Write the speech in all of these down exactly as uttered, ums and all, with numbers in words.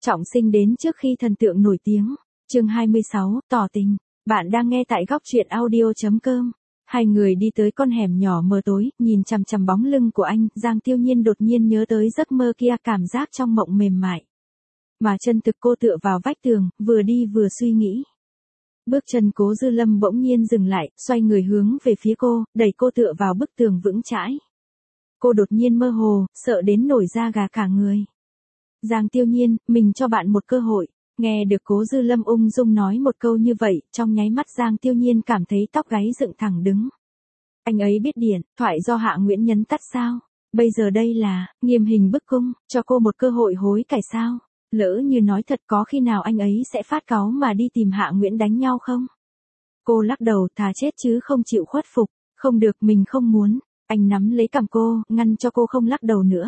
Trọng sinh đến trước khi thần tượng nổi tiếng. Chương hai mươi sáu, tỏ tình. Bạn đang nghe tại góc truyện audio chấm com. Hai người đi tới con hẻm nhỏ mờ tối, nhìn chằm chằm bóng lưng của anh, Giang Tiêu Nhiên đột nhiên nhớ tới giấc mơ kia, cảm giác trong mộng mềm mại. Mà chân thực cô tựa vào vách tường, vừa đi vừa suy nghĩ. Bước chân Cố Dư Lâm bỗng nhiên dừng lại, xoay người hướng về phía cô, đẩy cô tựa vào bức tường vững chãi. Cô đột nhiên mơ hồ, sợ đến nổi da gà cả người. Giang Tiêu Nhiên, mình cho bạn một cơ hội. Nghe được Cố Dư Lâm ung dung nói một câu như vậy, trong nháy mắt Giang Tiêu Nhiên cảm thấy tóc gáy dựng thẳng đứng. Anh ấy biết điện thoại do Hạ Nguyễn nhấn tắt sao? Bây giờ đây là nghiêm hình bức cung, cho cô một cơ hội hối cải sao? Lỡ như nói thật, có khi nào anh ấy sẽ phát cáu mà đi tìm Hạ Nguyễn đánh nhau không? Cô lắc đầu, thà chết chứ không chịu khuất phục. Không được, mình không muốn. Anh nắm lấy cằm cô, ngăn cho cô không lắc đầu nữa.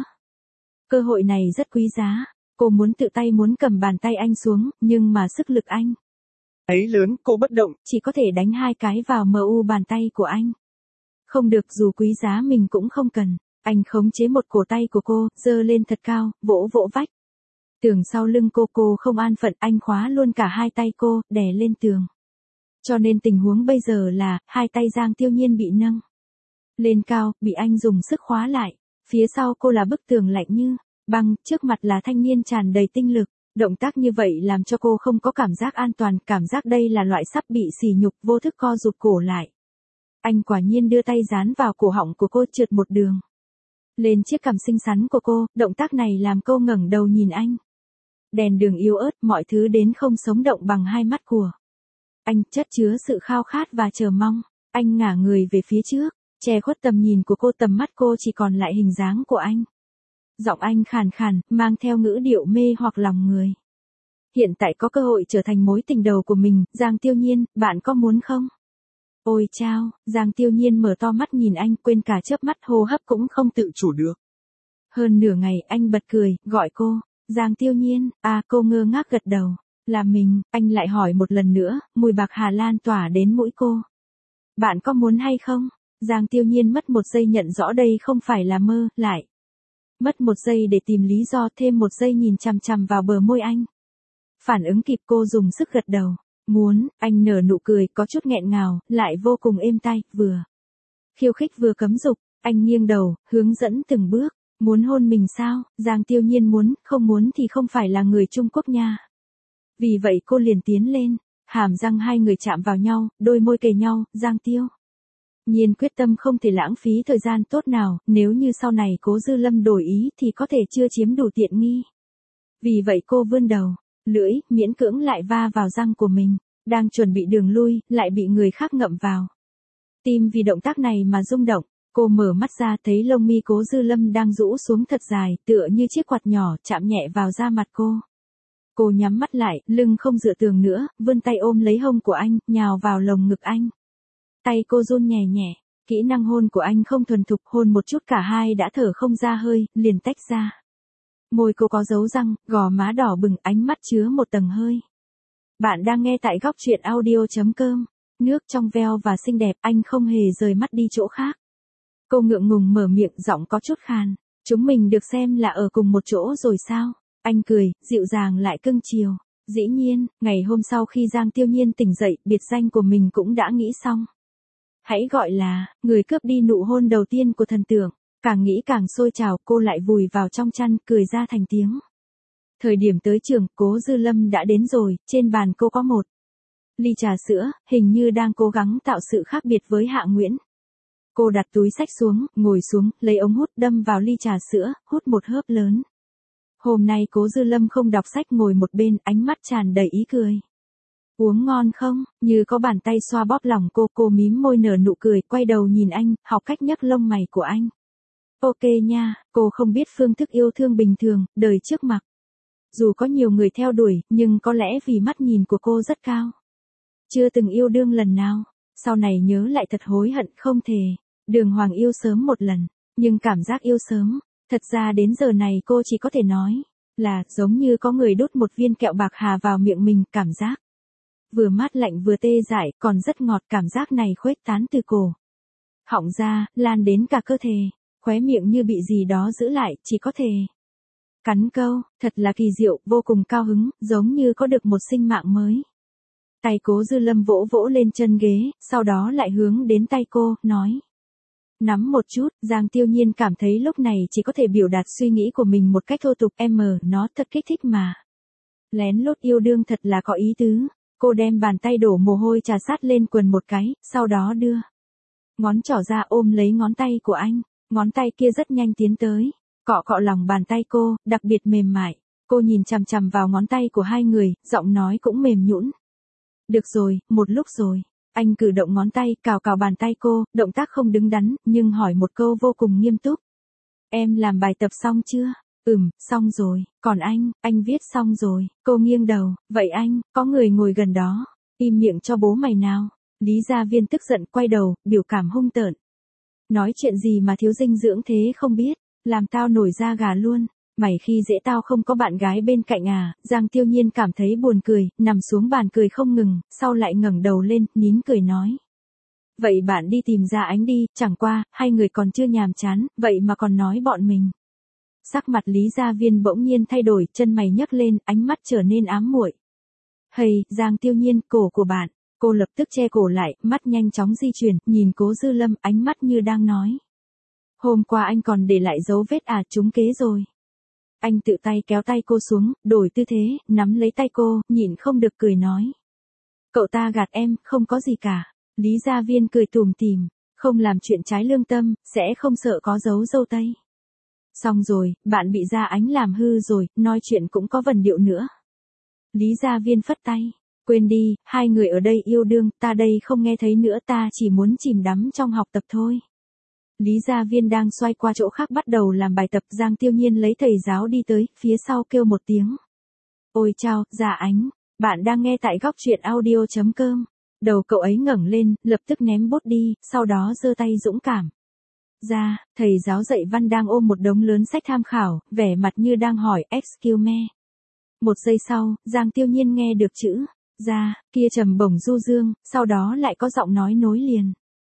Cơ hội này rất quý giá. Cô muốn tự tay muốn cầm bàn tay anh xuống, nhưng mà sức lực anh ấy lớn, cô bất động, chỉ có thể đánh hai cái vào mờ u bàn tay của anh. Không được, dù quý giá mình cũng không cần. Anh khống chế một cổ tay của cô, giơ lên thật cao, vỗ vỗ vách. Tường sau lưng cô, cô không an phận, anh khóa luôn cả hai tay cô, đè lên tường. Cho nên tình huống bây giờ là, hai tay Giang Tiêu Nhiên bị nâng lên cao, bị anh dùng sức khóa lại. Phía sau cô là bức tường lạnh như băng, trước mặt là thanh niên tràn đầy tinh lực. Động tác như vậy làm cho cô không có cảm giác an toàn, cảm giác đây là loại sắp bị sỉ nhục, vô thức co rụt cổ lại. Anh quả nhiên đưa tay dán vào cổ họng của cô, trượt một đường lên chiếc cằm xinh xắn của cô, động tác này làm cô ngẩng đầu nhìn anh. Đèn đường yếu ớt, mọi thứ đến không sống động bằng hai mắt của anh, chất chứa sự khao khát và chờ mong. Anh ngả người về phía trước, che khuất tầm nhìn của cô, tầm mắt cô chỉ còn lại hình dáng của anh. Giọng anh khàn khàn, mang theo ngữ điệu mê hoặc lòng người. Hiện tại có cơ hội trở thành mối tình đầu của mình, Giang Tiêu Nhiên, bạn có muốn không? Ôi chao, Giang Tiêu Nhiên mở to mắt nhìn anh, quên cả chớp mắt, hô hấp cũng không tự chủ được. Hơn nửa ngày anh bật cười, gọi cô. Giang Tiêu Nhiên, à, cô ngơ ngác gật đầu. Là mình. Anh lại hỏi một lần nữa, mùi bạc hà lan tỏa đến mũi cô. Bạn có muốn hay không? Giang Tiêu Nhiên mất một giây nhận rõ đây không phải là mơ, lại mất một giây để tìm lý do, thêm một giây nhìn chằm chằm vào bờ môi anh. Phản ứng kịp, cô dùng sức gật đầu. Muốn. Anh nở nụ cười có chút nghẹn ngào, lại vô cùng êm tai, vừa khiêu khích vừa cấm dục. Anh nghiêng đầu, hướng dẫn từng bước. Muốn hôn mình sao? Giang Tiêu Nhiên muốn, không muốn thì không phải là người Trung Quốc nha. Vì vậy cô liền tiến lên, hàm răng hai người chạm vào nhau, đôi môi kề nhau. Giang Tiêu Nhiên quyết tâm không thể lãng phí thời gian tốt nào, nếu như sau này Cố Dư Lâm đổi ý thì có thể chưa chiếm đủ tiện nghi. Vì vậy cô vươn đầu, lưỡi, miễn cưỡng lại va vào răng của mình, đang chuẩn bị đường lui, lại bị người khác ngậm vào. Tim vì động tác này mà rung động. Cô mở mắt ra, thấy lông mi Cố Dư Lâm đang rũ xuống thật dài, tựa như chiếc quạt nhỏ, chạm nhẹ vào da mặt cô. Cô nhắm mắt lại, lưng không dựa tường nữa, vươn tay ôm lấy hông của anh, nhào vào lồng ngực anh. Tay cô run nhẹ nhẹ, kỹ năng hôn của anh không thuần thục, hôn một chút cả hai đã thở không ra hơi, liền tách ra. Môi cô có dấu răng, gò má đỏ bừng, ánh mắt chứa một tầng hơi. Bạn đang nghe tại góc truyện audio chấm com. Nước trong veo và xinh đẹp, anh không hề rời mắt đi chỗ khác. Cô ngượng ngùng mở miệng, giọng có chút khàn. Chúng mình được xem là ở cùng một chỗ rồi sao? Anh cười, dịu dàng lại cưng chiều. Dĩ nhiên, ngày hôm sau khi Giang Tiêu Nhiên tỉnh dậy, biệt danh của mình cũng đã nghĩ xong. Hãy gọi là, người cướp đi nụ hôn đầu tiên của thần tượng. Càng nghĩ càng sôi trào, cô lại vùi vào trong chăn, cười ra thành tiếng. Thời điểm tới trường, Cố Dư Lâm đã đến rồi, trên bàn cô có một ly trà sữa, hình như đang cố gắng tạo sự khác biệt với Hạ Nguyễn. Cô đặt túi xách xuống, ngồi xuống, lấy ống hút đâm vào ly trà sữa, hút một hớp lớn. Hôm nay Cố Dư Lâm không đọc sách, ngồi một bên, ánh mắt tràn đầy ý cười. Uống ngon không? Như có bàn tay xoa bóp lòng cô, cô mím môi nở nụ cười, quay đầu nhìn anh, học cách nhấc lông mày của anh. Ok nha, cô không biết phương thức yêu thương bình thường, đời trước mặc. Dù có nhiều người theo đuổi, nhưng có lẽ vì mắt nhìn của cô rất cao. Chưa từng yêu đương lần nào. Sau này nhớ lại thật hối hận, không thể đường hoàng yêu sớm một lần. Nhưng cảm giác yêu sớm, thật ra đến giờ này cô chỉ có thể nói là giống như có người đút một viên kẹo bạc hà vào miệng mình, cảm giác vừa mát lạnh vừa tê dại, còn rất ngọt. Cảm giác này khuếch tán từ cổ họng ra, lan đến cả cơ thể, khóe miệng như bị gì đó giữ lại, chỉ có thể Cắn câu, thật là kỳ diệu, vô cùng cao hứng, giống như có được một sinh mạng mới. Tay Cố Dư Lâm vỗ vỗ lên chân ghế, sau đó lại hướng đến tay cô, nói. Nắm một chút, Giang Tiêu Nhiên cảm thấy lúc này chỉ có thể biểu đạt suy nghĩ của mình một cách thô tục, em mờ, nó thật kích thích mà. Lén lút yêu đương thật là có ý tứ. Cô đem bàn tay đổ mồ hôi trà sát lên quần một cái, sau đó đưa ngón trỏ ra ôm lấy ngón tay của anh. Ngón tay kia rất nhanh tiến tới, cọ cọ lòng bàn tay cô, đặc biệt mềm mại. Cô nhìn chằm chằm vào ngón tay của hai người, giọng nói cũng mềm nhũn. Được rồi, một lúc rồi. Anh cử động ngón tay, cào cào bàn tay cô, động tác không đứng đắn, nhưng hỏi một câu vô cùng nghiêm túc. Em làm bài tập xong chưa? Ừm, xong rồi. Còn anh, anh viết xong rồi. Cô nghiêng đầu. Vậy anh, có người ngồi gần đó. Im miệng cho bố mày nào. Lý Gia Viên tức giận quay đầu, biểu cảm hung tợn. Nói chuyện gì mà thiếu dinh dưỡng thế không biết. Làm tao nổi da gà luôn. Mày khi dễ tao không có bạn gái bên cạnh à? Giang Tiêu Nhiên cảm thấy buồn cười, nằm xuống bàn cười không ngừng, sau lại ngẩng đầu lên, nín cười nói. Vậy bạn đi tìm Gia Ánh đi, chẳng qua, hai người còn chưa nhàm chán, vậy mà còn nói bọn mình. Sắc mặt Lý Gia Viên bỗng nhiên thay đổi, chân mày nhấc lên, ánh mắt trở nên ám muội. Hây, Giang Tiêu Nhiên, cổ của bạn. Cô lập tức che cổ lại, mắt nhanh chóng di chuyển, nhìn Cố Dư Lâm, ánh mắt như đang nói. Hôm qua anh còn để lại dấu vết à, trúng kế rồi. Anh tự tay kéo tay cô xuống, đổi tư thế, nắm lấy tay cô, nhịn không được cười nói. Cậu ta gạt em, không có gì cả. Lý Gia Viên cười tủm tỉm, không làm chuyện trái lương tâm, sẽ không sợ có dấu dâu tây. Xong rồi, bạn bị Gia Ánh làm hư rồi, nói chuyện cũng có vần điệu nữa. Lý Gia Viên phất tay. Quên đi, hai người ở đây yêu đương, ta đây không nghe thấy nữa, ta chỉ muốn chìm đắm trong học tập thôi. Lý Gia Viên đang xoay qua chỗ khác bắt đầu làm bài tập, Giang Tiêu Nhiên lấy thầy giáo đi tới, phía sau kêu một tiếng. Ôi chao, Gia Ánh, bạn đang nghe tại góc truyện audio chấm com. Đầu cậu ấy ngẩng lên, lập tức ném bút đi, sau đó giơ tay dũng cảm. Ra, thầy giáo dạy văn đang ôm một đống lớn sách tham khảo, vẻ mặt như đang hỏi, excuse me. Một giây sau, Giang Tiêu Nhiên nghe được chữ, ra, kia trầm bổng du dương, sau đó lại có giọng nói nối liền.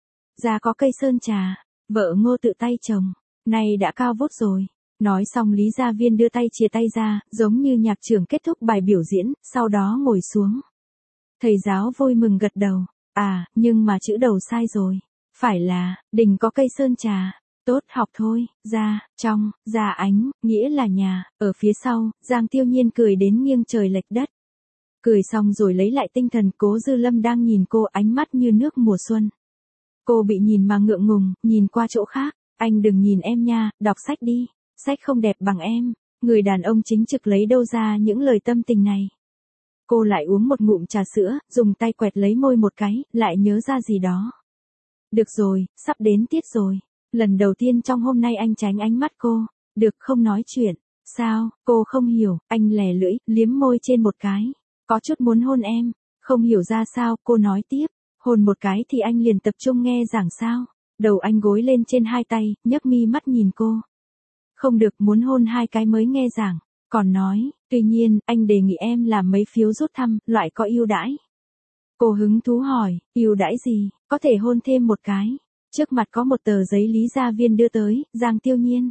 Ra có cây sơn trà, vợ Ngô tự tay trồng, nay đã cao vút rồi. Nói xong Lý Gia Viên đưa tay chia tay ra, giống như nhạc trưởng kết thúc bài biểu diễn, sau đó ngồi xuống. Thầy giáo vui mừng gật đầu, à, nhưng mà chữ đầu sai rồi. Phải là, đình có cây sơn trà, tốt học thôi, ra, trong, Gia Ánh, nghĩa là nhà, ở phía sau, Giang Tiêu Nhiên cười đến nghiêng trời lệch đất. Cười xong rồi lấy lại tinh thần, Cố Dư Lâm đang nhìn cô, ánh mắt như nước mùa xuân. Cô bị nhìn mà ngượng ngùng, nhìn qua chỗ khác, anh đừng nhìn em nha, đọc sách đi, sách không đẹp bằng em, người đàn ông chính trực lấy đâu ra những lời tâm tình này. Cô lại uống một ngụm trà sữa, dùng tay quẹt lấy môi một cái, lại nhớ ra gì đó. Được rồi, sắp đến tiết rồi. Lần đầu tiên trong hôm nay anh tránh ánh mắt cô. Được không nói chuyện. Sao, cô không hiểu, anh lè lưỡi, liếm môi trên một cái. Có chút muốn hôn em. Không hiểu ra sao, cô nói tiếp. Hôn một cái thì anh liền tập trung nghe giảng sao. Đầu anh gối lên trên hai tay, nhấc mi mắt nhìn cô. Không được, muốn hôn hai cái mới nghe giảng. Còn nói, tuy nhiên, anh đề nghị em làm mấy phiếu rút thăm, loại có ưu đãi. Cô hứng thú hỏi, ưu đãi gì, có thể hôn thêm một cái. Trước mặt có một tờ giấy Lý Gia Viên đưa tới, Giang Tiêu Nhiên.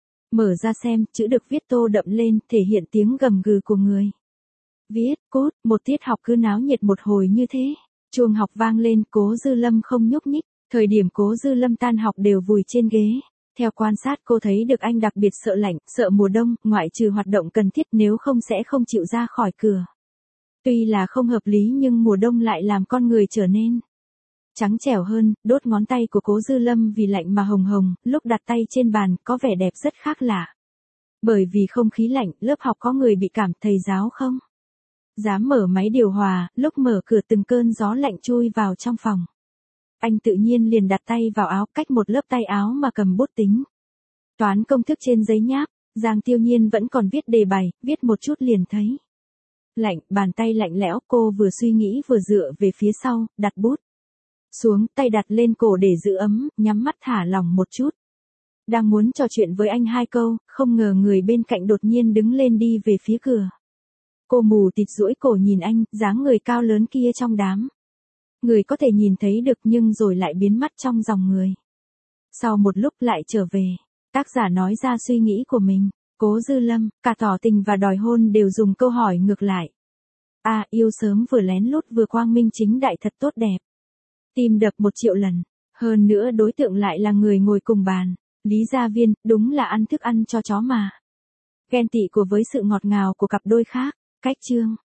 Mở ra xem, chữ được viết tô đậm lên, thể hiện tiếng gầm gừ của người. Viết, cốt, một tiết học cứ náo nhiệt một hồi như thế. Chuông học vang lên, Cố Dư Lâm không nhúc nhích. Thời điểm Cố Dư Lâm tan học đều vùi trên ghế. Theo quan sát cô thấy được anh đặc biệt sợ lạnh, sợ mùa đông, ngoại trừ hoạt động cần thiết nếu không sẽ không chịu ra khỏi cửa. Tuy là không hợp lý nhưng mùa đông lại làm con người trở nên trắng trẻo hơn, đốt ngón tay của Cố Dư Lâm vì lạnh mà hồng hồng, lúc đặt tay trên bàn có vẻ đẹp rất khác lạ. Bởi vì không khí lạnh, lớp học có người bị cảm, thầy giáo không dám mở máy điều hòa, lúc mở cửa từng cơn gió lạnh chui vào trong phòng. Anh tự nhiên liền đặt tay vào áo, cách một lớp tay áo mà cầm bút tính. Toán công thức trên giấy nháp, Giang Tiêu Nhiên vẫn còn viết đề bài, viết một chút liền thấy. Lạnh, bàn tay lạnh lẽo, cô vừa suy nghĩ vừa dựa về phía sau, đặt bút xuống, tay đặt lên cổ để giữ ấm, nhắm mắt thả lỏng một chút. Đang muốn trò chuyện với anh hai câu, không ngờ người bên cạnh đột nhiên đứng lên đi về phía cửa. Cô mù tịt duỗi cổ nhìn anh, dáng người cao lớn kia trong đám. Người có thể nhìn thấy được nhưng rồi lại biến mất trong dòng người. Sau một lúc lại trở về, tác giả nói ra suy nghĩ của mình. Cố Dư Lâm, cả tỏ tình và đòi hôn đều dùng câu hỏi ngược lại. À, yêu sớm vừa lén lút vừa quang minh chính đại thật tốt đẹp. Tim đập một triệu lần. Hơn nữa đối tượng lại là người ngồi cùng bàn. Lý Gia Viên, đúng là ăn thức ăn cho chó mà. Ghen tị của với sự ngọt ngào của cặp đôi khác. Cách chương.